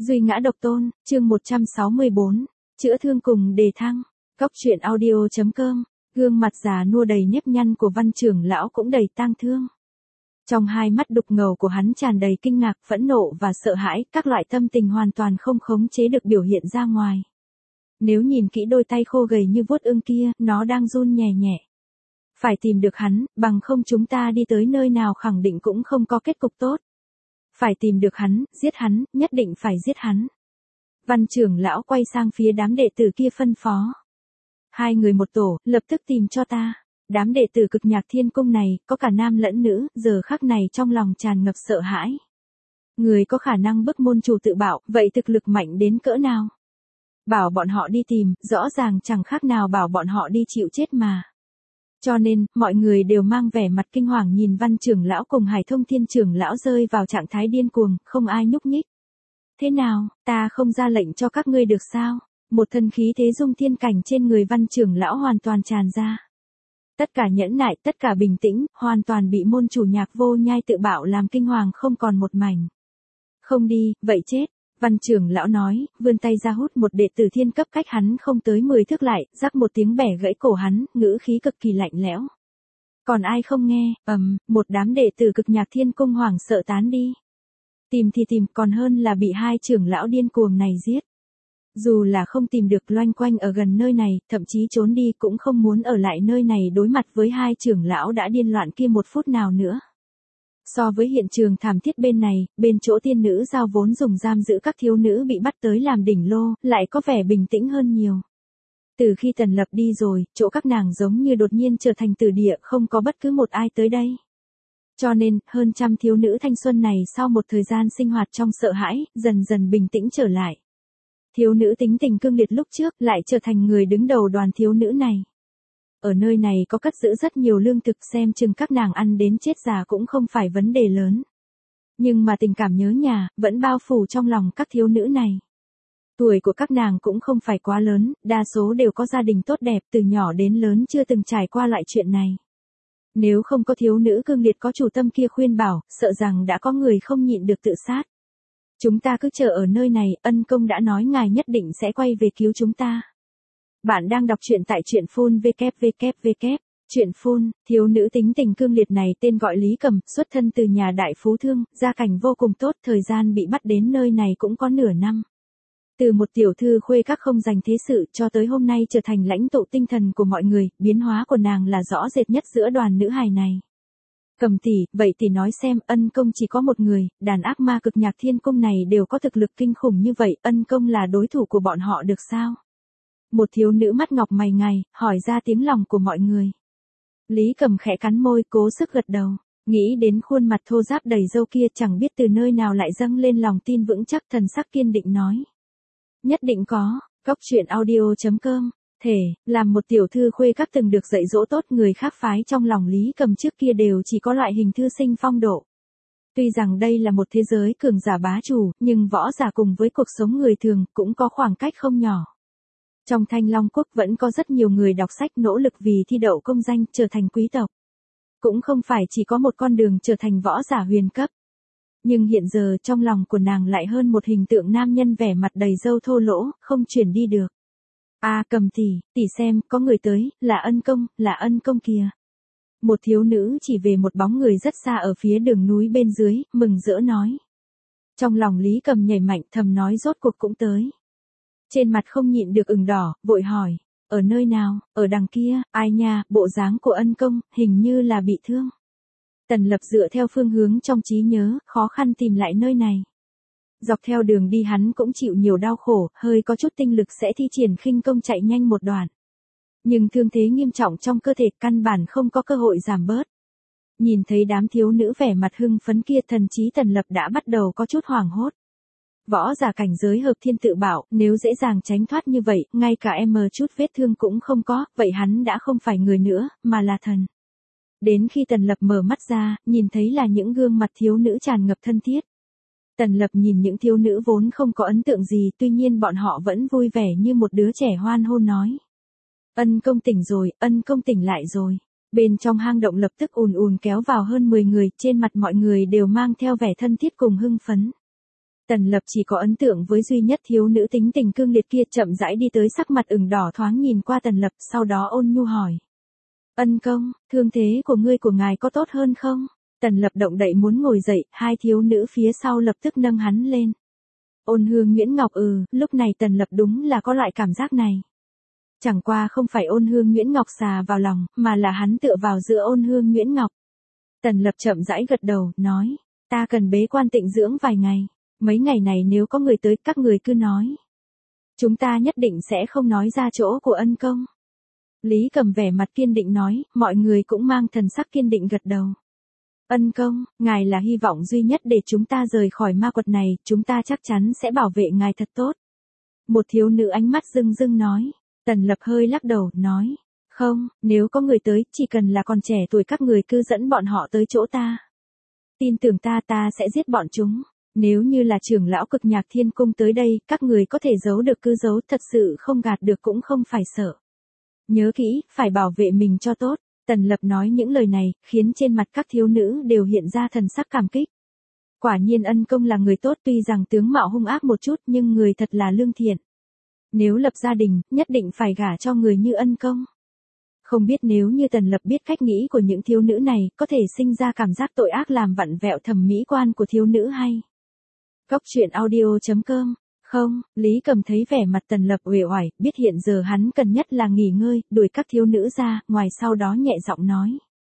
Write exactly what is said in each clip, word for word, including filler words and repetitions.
Duy ngã độc tôn, chương một trăm sáu mươi bốn, chữa thương cùng đề thăng. Cóc truyện audio chấm com, gương mặt già nua đầy nếp nhăn của Văn trưởng lão cũng đầy tang thương. Trong hai mắt đục ngầu của hắn tràn đầy kinh ngạc, phẫn nộ và sợ hãi, các loại tâm tình hoàn toàn không khống chế được biểu hiện ra ngoài. Nếu nhìn kỹ đôi tay khô gầy như vuốt ưng kia, nó đang run nhẹ nhẹ. Phải tìm được hắn, bằng không chúng ta đi tới nơi nào khẳng định cũng không có kết cục tốt. Phải tìm được hắn, giết hắn, nhất định phải giết hắn. Văn trưởng lão quay sang phía đám đệ tử kia phân phó. Hai người một tổ, lập tức tìm cho ta. Đám đệ tử Cực Nhạc Thiên Cung này, có cả nam lẫn nữ, giờ khắc này trong lòng tràn ngập sợ hãi. Người có khả năng bức môn chủ tự bảo, vậy thực lực mạnh đến cỡ nào? Bảo bọn họ đi tìm, rõ ràng chẳng khác nào bảo bọn họ đi chịu chết mà. Cho nên, mọi người đều mang vẻ mặt kinh hoàng nhìn Văn trưởng lão cùng Hải Thông Thiên trưởng lão rơi vào trạng thái điên cuồng, không ai nhúc nhích. Thế nào, ta không ra lệnh cho các ngươi được sao? Một thân khí thế dung thiên cảnh trên người Văn trưởng lão hoàn toàn tràn ra. Tất cả nhẫn nại, tất cả bình tĩnh, hoàn toàn bị môn chủ Nhạc Vô Nhai tự bạo làm kinh hoàng không còn một mảnh. Không đi, vậy chết. Văn trưởng lão nói, vươn tay ra hút một đệ tử thiên cấp cách hắn không tới mười thước lại, rắc một tiếng bẻ gãy cổ hắn, ngữ khí cực kỳ lạnh lẽo. Còn ai không nghe, ầm, một đám đệ tử Cực Nhạc Thiên Cung hoảng sợ tán đi. Tìm thì tìm, còn hơn là bị hai trưởng lão điên cuồng này giết. Dù là không tìm được, loanh quanh ở gần nơi này, thậm chí trốn đi cũng không muốn ở lại nơi này đối mặt với hai trưởng lão đã điên loạn kia một phút nào nữa. So với hiện trường thảm thiết bên này, bên chỗ tiên nữ giao vốn dùng giam giữ các thiếu nữ bị bắt tới làm đỉnh lô, lại có vẻ bình tĩnh hơn nhiều. Từ khi Tần Lập đi rồi, chỗ các nàng giống như đột nhiên trở thành tử địa, không có bất cứ một ai tới đây. Cho nên, hơn trăm thiếu nữ thanh xuân này sau một thời gian sinh hoạt trong sợ hãi, dần dần bình tĩnh trở lại. Thiếu nữ tính tình cương liệt lúc trước lại trở thành người đứng đầu đoàn thiếu nữ này. Ở nơi này có cất giữ rất nhiều lương thực, xem chừng các nàng ăn đến chết già cũng không phải vấn đề lớn. Nhưng mà tình cảm nhớ nhà, vẫn bao phủ trong lòng các thiếu nữ này. Tuổi của các nàng cũng không phải quá lớn, đa số đều có gia đình tốt đẹp, từ nhỏ đến lớn chưa từng trải qua loại chuyện này. Nếu không có thiếu nữ cương liệt có chủ tâm kia khuyên bảo, sợ rằng đã có người không nhịn được tự sát. Chúng ta cứ chờ ở nơi này, ân công đã nói ngài nhất định sẽ quay về cứu chúng ta. Bạn đang đọc truyện tại truyện phun vê vê vê, truyện phun, thiếu nữ tính tình cương liệt này tên gọi Lý Cầm, xuất thân từ nhà đại phú thương, gia cảnh vô cùng tốt, thời gian bị bắt đến nơi này cũng có nửa năm. Từ một tiểu thư khuê các không dành thế sự cho tới hôm nay trở thành lãnh tụ tinh thần của mọi người, biến hóa của nàng là rõ rệt nhất giữa đoàn nữ hài này. Cầm tỷ, vậy tỷ nói xem, ân công chỉ có một người, đàn ác ma Cực Nhạc Thiên Cung này đều có thực lực kinh khủng như vậy, ân công là đối thủ của bọn họ được sao? Một thiếu nữ mắt ngọc mày ngài, hỏi ra tiếng lòng của mọi người. Lý Cầm khẽ cắn môi, cố sức gật đầu, nghĩ đến khuôn mặt thô ráp đầy râu kia chẳng biết từ nơi nào lại dâng lên lòng tin vững chắc, thần sắc kiên định nói. Nhất định có, cóc truyện audio chấm com. Thể, làm một tiểu thư khuê các từng được dạy dỗ tốt, người khác phái trong lòng Lý Cầm trước kia đều chỉ có loại hình thư sinh phong độ. Tuy rằng đây là một thế giới cường giả bá chủ, nhưng võ giả cùng với cuộc sống người thường cũng có khoảng cách không nhỏ. Trong Thanh Long Quốc vẫn có rất nhiều người đọc sách nỗ lực vì thi đậu công danh, trở thành quý tộc. Cũng không phải chỉ có một con đường trở thành võ giả huyền cấp. Nhưng hiện giờ trong lòng của nàng lại hơn một hình tượng nam nhân vẻ mặt đầy râu thô lỗ, không chuyển đi được. A à, Cầm tỷ, tỷ xem, có người tới, là ân công, là ân công kìa. Một thiếu nữ chỉ về một bóng người rất xa ở phía đường núi bên dưới, mừng rỡ nói. Trong lòng Lý Cầm nhảy mạnh, thầm nói rốt cuộc cũng tới. Trên mặt không nhịn được ửng đỏ, vội hỏi, ở nơi nào, ở đằng kia, ai nha, bộ dáng của ân công, hình như là bị thương. Tần Lập dựa theo phương hướng trong trí nhớ, khó khăn tìm lại nơi này. Dọc theo đường đi hắn cũng chịu nhiều đau khổ, hơi có chút tinh lực sẽ thi triển khinh công chạy nhanh một đoạn. Nhưng thương thế nghiêm trọng trong cơ thể căn bản không có cơ hội giảm bớt. Nhìn thấy đám thiếu nữ vẻ mặt hưng phấn kia, thần trí Tần Lập đã bắt đầu có chút hoảng hốt. Võ giả cảnh giới hợp thiên tự bảo, nếu dễ dàng tránh thoát như vậy, ngay cả em chút vết thương cũng không có, vậy hắn đã không phải người nữa, mà là thần. Đến khi Tần Lập mở mắt ra, nhìn thấy là những gương mặt thiếu nữ tràn ngập thân thiết. Tần Lập nhìn những thiếu nữ vốn không có ấn tượng gì, tuy nhiên bọn họ vẫn vui vẻ như một đứa trẻ hoan hô nói. Ân công tỉnh rồi, ân công tỉnh lại rồi. Bên trong hang động lập tức ùn ùn kéo vào hơn mười người, trên mặt mọi người đều mang theo vẻ thân thiết cùng hưng phấn. Tần Lập chỉ có ấn tượng với duy nhất thiếu nữ tính tình cương liệt kia, chậm rãi đi tới, sắc mặt ửng đỏ, thoáng nhìn qua Tần Lập, sau đó ôn nhu hỏi. Ân công, thương thế của ngươi của ngài có tốt hơn không? Tần Lập động đậy muốn ngồi dậy, hai thiếu nữ phía sau lập tức nâng hắn lên. Ôn Hương Nguyễn Ngọc ừ, lúc này Tần Lập đúng là có loại cảm giác này. Chẳng qua không phải Ôn Hương Nguyễn Ngọc xà vào lòng, mà là hắn tựa vào giữa Ôn Hương Nguyễn Ngọc. Tần Lập chậm rãi gật đầu, nói, ta cần bế quan tịnh dưỡng vài ngày, mấy ngày này nếu có người tới các người cứ nói. Chúng ta nhất định sẽ không nói ra chỗ của ân công. Lý Cầm vẻ mặt kiên định nói, mọi người cũng mang thần sắc kiên định gật đầu. Ân công, ngài là hy vọng duy nhất để chúng ta rời khỏi ma quật này, chúng ta chắc chắn sẽ bảo vệ ngài thật tốt. Một thiếu nữ ánh mắt rưng rưng nói. Tần Lập hơi lắc đầu, nói, không, nếu có người tới, chỉ cần là còn trẻ tuổi các người cứ dẫn bọn họ tới chỗ ta. Tin tưởng ta, ta sẽ giết bọn chúng. Nếu như là trưởng lão Cực Nhạc Thiên Cung tới đây, các người có thể giấu được cứ giấu, thật sự không gạt được cũng không phải sợ. Nhớ kỹ, phải bảo vệ mình cho tốt. Tần Lập nói những lời này, khiến trên mặt các thiếu nữ đều hiện ra thần sắc cảm kích. Quả nhiên ân công là người tốt, tuy rằng tướng mạo hung ác một chút nhưng người thật là lương thiện. Nếu lập gia đình, nhất định phải gả cho người như ân công. Không biết nếu như Tần Lập biết cách nghĩ của những thiếu nữ này, có thể sinh ra cảm giác tội ác làm vặn vẹo thẩm mỹ quan của thiếu nữ hay. Cốc truyện audio chấm com. Không, Lý Cầm thấy vẻ mặt Tần Lập uể oải, biết hiện giờ hắn cần nhất là nghỉ ngơi, đuổi các thiếu nữ ra, ngoài sau đó nhẹ giọng nói.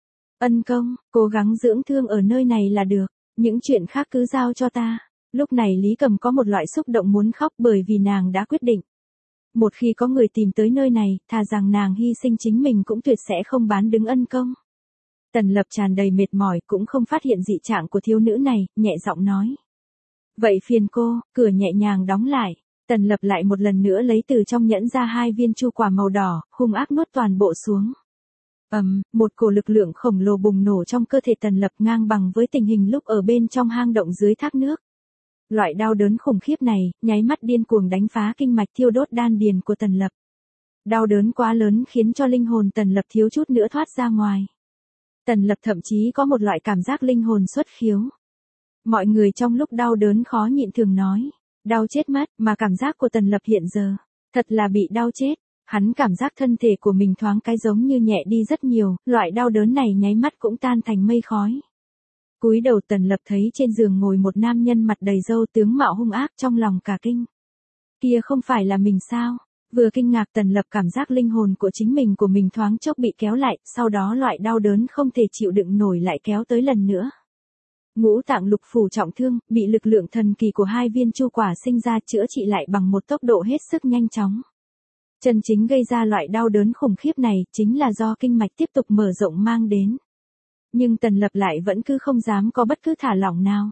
Ân công, cố gắng dưỡng thương ở nơi này là được, những chuyện khác cứ giao cho ta. Lúc này Lý Cầm có một loại xúc động muốn khóc bởi vì nàng đã quyết định. Một khi có người tìm tới nơi này, thà rằng nàng hy sinh chính mình cũng tuyệt sẽ không bán đứng ân công. Tần Lập tràn đầy mệt mỏi cũng không phát hiện dị trạng của thiếu nữ này, nhẹ giọng nói. Vậy phiền cô, cửa nhẹ nhàng đóng lại. Tần Lập lại một lần nữa lấy từ trong nhẫn ra hai viên chu quả màu đỏ, hung ác nuốt toàn bộ xuống. Ầm, um, một cổ lực lượng khổng lồ bùng nổ trong cơ thể Tần Lập ngang bằng với tình hình lúc ở bên trong hang động dưới thác nước. Loại đau đớn khủng khiếp này, nháy mắt điên cuồng đánh phá kinh mạch thiêu đốt đan điền của Tần Lập. Đau đớn quá lớn khiến cho linh hồn Tần Lập thiếu chút nữa thoát ra ngoài. Tần Lập thậm chí có một loại cảm giác linh hồn xuất khiếu. Mọi người trong lúc đau đớn khó nhịn thường nói, đau chết mất, mà cảm giác của Tần Lập hiện giờ, thật là bị đau chết. Hắn cảm giác thân thể của mình thoáng cái giống như nhẹ đi rất nhiều, loại đau đớn này nháy mắt cũng tan thành mây khói. Cúi đầu Tần Lập thấy trên giường ngồi một nam nhân mặt đầy râu, tướng mạo hung ác, trong lòng cả kinh. Kia không phải là mình sao? Vừa kinh ngạc Tần Lập cảm giác linh hồn của chính mình của mình thoáng chốc bị kéo lại, sau đó loại đau đớn không thể chịu đựng nổi lại kéo tới lần nữa. Ngũ tạng lục phủ trọng thương, bị lực lượng thần kỳ của hai viên chu quả sinh ra chữa trị lại bằng một tốc độ hết sức nhanh chóng. Chân chính gây ra loại đau đớn khủng khiếp này chính là do kinh mạch tiếp tục mở rộng mang đến. Nhưng Tần Lập lại vẫn cứ không dám có bất cứ thả lỏng nào.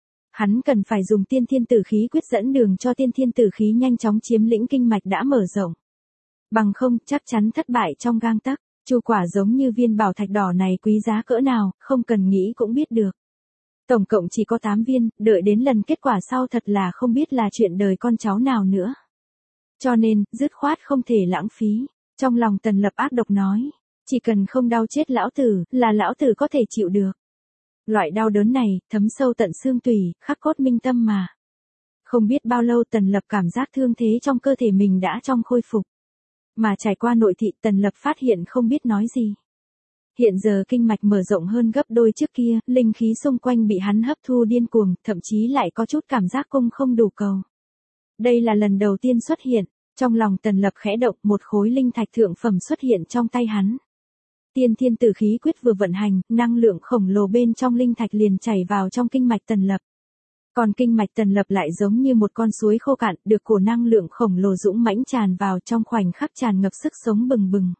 Hắn cần phải dùng tiên thiên tử khí quyết dẫn đường cho tiên thiên tử khí nhanh chóng chiếm lĩnh kinh mạch đã mở rộng. Bằng không chắc chắn thất bại trong gang tấc. Chu quả giống như viên bảo thạch đỏ này quý giá cỡ nào, không cần nghĩ cũng biết được. Tổng cộng chỉ có tám viên, đợi đến lần kết quả sau thật là không biết là chuyện đời con cháu nào nữa. Cho nên, dứt khoát không thể lãng phí. Trong lòng Tần Lập ác độc nói, chỉ cần không đau chết lão tử, là lão tử có thể chịu được. Loại đau đớn này, thấm sâu tận xương tủy, khắc cốt minh tâm mà. Không biết bao lâu Tần Lập cảm giác thương thế trong cơ thể mình đã trong khôi phục. Mà trải qua nội thị Tần Lập phát hiện không biết nói gì. Hiện giờ kinh mạch mở rộng hơn gấp đôi trước kia, linh khí xung quanh bị hắn hấp thu điên cuồng, thậm chí lại có chút cảm giác cung không đủ cầu. Đây là lần đầu tiên xuất hiện, trong lòng Tần Lập khẽ động, một khối linh thạch thượng phẩm xuất hiện trong tay hắn. Tiên thiên tử khí quyết vừa vận hành, năng lượng khổng lồ bên trong linh thạch liền chảy vào trong kinh mạch Tần Lập. Còn kinh mạch Tần Lập lại giống như một con suối khô cạn, được cổ năng lượng khổng lồ dũng mãnh tràn vào trong khoảnh khắc tràn ngập sức sống bừng bừng.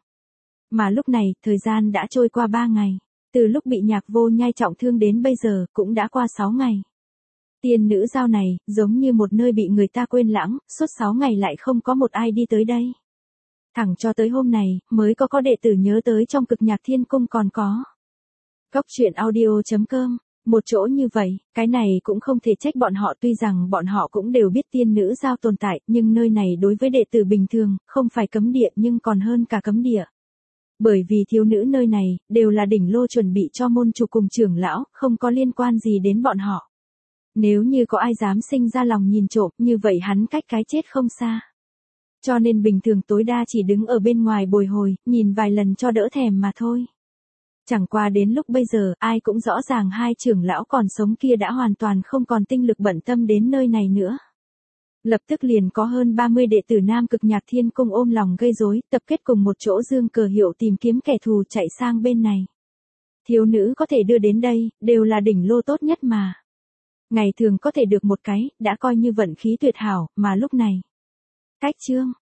Mà lúc này, thời gian đã trôi qua ba ngày, từ lúc bị Nhạc Vô Nhai trọng thương đến bây giờ, cũng đã qua sáu ngày. Tiên nữ giao này, giống như một nơi bị người ta quên lãng, suốt sáu ngày lại không có một ai đi tới đây. Thẳng cho tới hôm này, mới có có đệ tử nhớ tới trong Cực Nhạc Thiên Cung còn có. Cốc truyện audio chấm com, một chỗ như vậy, cái này cũng không thể trách bọn họ, tuy rằng bọn họ cũng đều biết tiên nữ giao tồn tại, nhưng nơi này đối với đệ tử bình thường, không phải cấm địa nhưng còn hơn cả cấm địa. Bởi vì thiếu nữ nơi này, đều là đỉnh lô chuẩn bị cho môn chủ cùng trưởng lão, không có liên quan gì đến bọn họ. Nếu như có ai dám sinh ra lòng nhìn trộm, như vậy hắn cách cái chết không xa. Cho nên bình thường tối đa chỉ đứng ở bên ngoài bồi hồi, nhìn vài lần cho đỡ thèm mà thôi. Chẳng qua đến lúc bây giờ, ai cũng rõ ràng hai trưởng lão còn sống kia đã hoàn toàn không còn tinh lực bận tâm đến nơi này nữa. Lập tức liền có hơn ba mươi đệ tử Nam Cực Nhạc Thiên Cung ôm lòng gây rối, tập kết cùng một chỗ dương cờ hiệu tìm kiếm kẻ thù chạy sang bên này. Thiếu nữ có thể đưa đến đây, đều là đỉnh lô tốt nhất mà. Ngày thường có thể được một cái, đã coi như vận khí tuyệt hảo, mà lúc này. Cách chương.